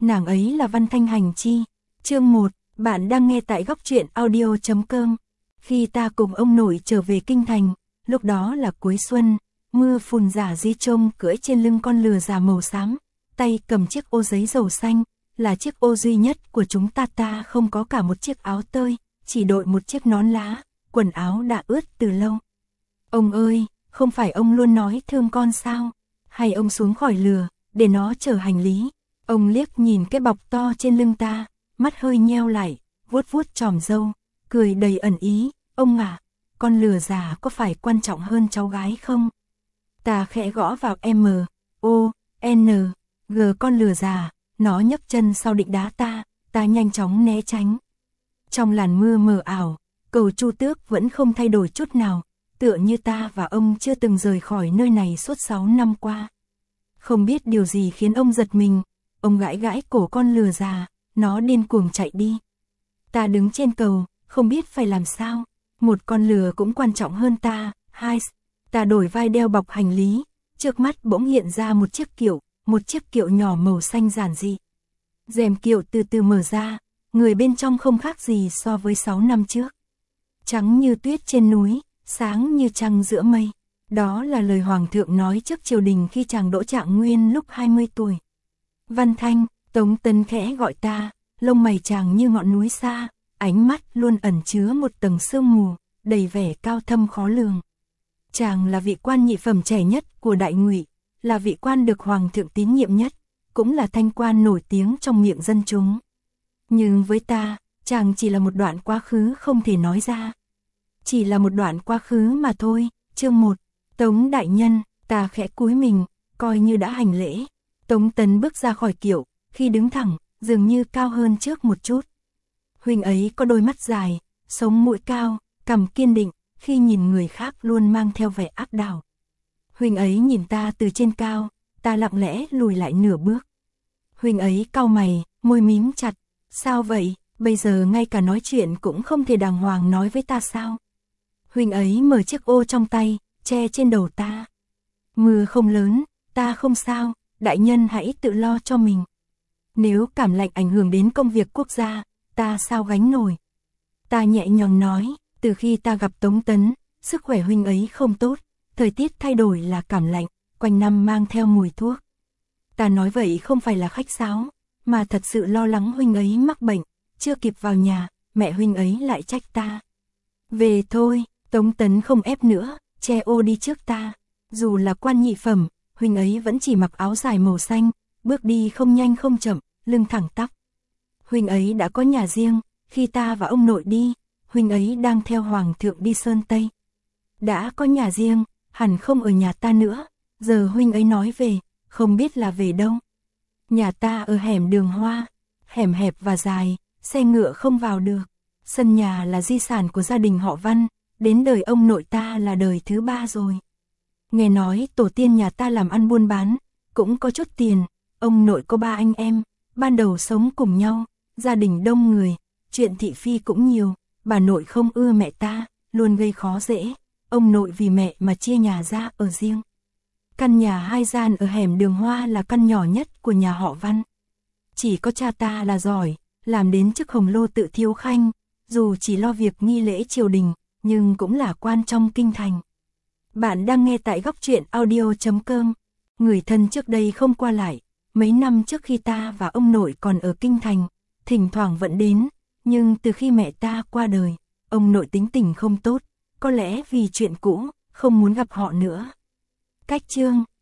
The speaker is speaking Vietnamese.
Nàng ấy là Văn Thanh Hành chi. Chương 1, bạn đang nghe tại góc truyện audio.com. Khi ta cùng ông nội trở về kinh thành, lúc đó là cuối xuân, mưa phùn rả Di Trông cưỡi trên lưng con lừa già màu xám, tay cầm chiếc ô giấy dầu xanh, là chiếc ô duy nhất của chúng ta không có cả một chiếc áo tơi, chỉ đội một chiếc nón lá, quần áo đã ướt từ lâu. Ông ơi, không phải ông luôn nói thương con sao? Hay ông xuống khỏi lừa, để nó chở hành lý? Ông liếc nhìn cái bọc to trên lưng ta, mắt hơi nheo lại, vuốt vuốt chòm râu, cười đầy ẩn ý, ông à, con lừa già có phải quan trọng hơn cháu gái không? Ta khẽ gõ vào M, O, N, G con lừa già, nó nhấc chân sau định đá ta nhanh chóng né tránh. Trong làn mưa mờ ảo, cầu Chu Tước vẫn không thay đổi chút nào, tựa như ta và ông chưa từng rời khỏi nơi này suốt 6 năm qua. Không biết điều gì khiến ông giật mình, ông gãi gãi cổ con lừa già, nó điên cuồng chạy đi. Ta đứng trên cầu, không biết phải làm sao, một con lừa cũng quan trọng hơn ta, ta đổi vai đeo bọc hành lý, trước mắt bỗng hiện ra một chiếc kiệu nhỏ màu xanh giản dị. Rèm kiệu từ từ mở ra, người bên trong không khác gì so với 6 năm trước. Trắng như tuyết trên núi, sáng như trăng giữa mây. Đó là lời Hoàng thượng nói trước triều đình khi chàng đỗ Trạng Nguyên lúc 20 tuổi. Văn Thanh, Tống Tấn khẽ gọi ta, lông mày chàng như ngọn núi xa, ánh mắt luôn ẩn chứa một tầng sương mù, đầy vẻ cao thâm khó lường. Chàng là vị quan nhị phẩm trẻ nhất của Đại Ngụy, là vị quan được Hoàng thượng tín nhiệm nhất, cũng là thanh quan nổi tiếng trong miệng dân chúng. Nhưng với ta, chàng chỉ là một đoạn quá khứ không thể nói ra. Chỉ là một đoạn quá khứ mà thôi. Chương 1, Tống đại nhân, ta khẽ cúi mình, coi như đã hành lễ. Tống Tấn bước ra khỏi kiệu, khi đứng thẳng, dường như cao hơn trước một chút. Huynh ấy có đôi mắt dài, sống mũi cao, cằm kiên định, khi nhìn người khác luôn mang theo vẻ áp đảo. Huynh ấy nhìn ta từ trên cao, ta lặng lẽ lùi lại nửa bước. Huynh ấy cau mày, môi mím chặt, sao vậy, bây giờ ngay cả nói chuyện cũng không thể đàng hoàng nói với ta sao? Huynh ấy mở chiếc ô trong tay, che trên đầu ta. Mưa không lớn, ta không sao, đại nhân hãy tự lo cho mình. Nếu cảm lạnh ảnh hưởng đến công việc quốc gia, ta sao gánh nổi? Ta nhẹ nhàng nói, từ khi ta gặp Tống Tấn, sức khỏe huynh ấy không tốt, thời tiết thay đổi là cảm lạnh, quanh năm mang theo mùi thuốc. Ta nói vậy không phải là khách sáo, mà thật sự lo lắng huynh ấy mắc bệnh, chưa kịp vào nhà, mẹ huynh ấy lại trách ta. Về thôi, Tống Tấn không ép nữa, che ô đi trước ta. Dù là quan nhị phẩm, huynh ấy vẫn chỉ mặc áo dài màu xanh, bước đi không nhanh không chậm, lưng thẳng tắp. Huynh ấy đã có nhà riêng, khi ta và ông nội đi, huynh ấy đang theo Hoàng thượng đi Sơn Tây. Đã có nhà riêng, hẳn không ở nhà ta nữa, giờ huynh ấy nói về, không biết là về đâu. Nhà ta ở hẻm Đường Hoa, hẻm hẹp và dài, xe ngựa không vào được. Sân nhà là di sản của gia đình họ Văn, đến đời ông nội ta là đời thứ 3 rồi. Nghe nói tổ tiên nhà ta làm ăn buôn bán, cũng có chút tiền, ông nội có 3 anh em, ban đầu sống cùng nhau, gia đình đông người, chuyện thị phi cũng nhiều, bà nội không ưa mẹ ta, luôn gây khó dễ, ông nội vì mẹ mà chia nhà ra ở riêng. Căn nhà 2 gian ở hẻm Đường Hoa là căn nhỏ nhất của nhà họ Văn. Chỉ có cha ta là giỏi, làm đến chức hồng lô tự thiếu khanh, dù chỉ lo việc nghi lễ triều đình, nhưng cũng là quan trong kinh thành. Bạn đang nghe tại góc truyện audio.com. Người thân trước đây không qua lại, mấy năm trước khi ta và ông nội còn ở kinh thành, thỉnh thoảng vẫn đến, nhưng từ khi mẹ ta qua đời, ông nội tính tình không tốt, có lẽ vì chuyện cũ, không muốn gặp họ nữa. Cách chương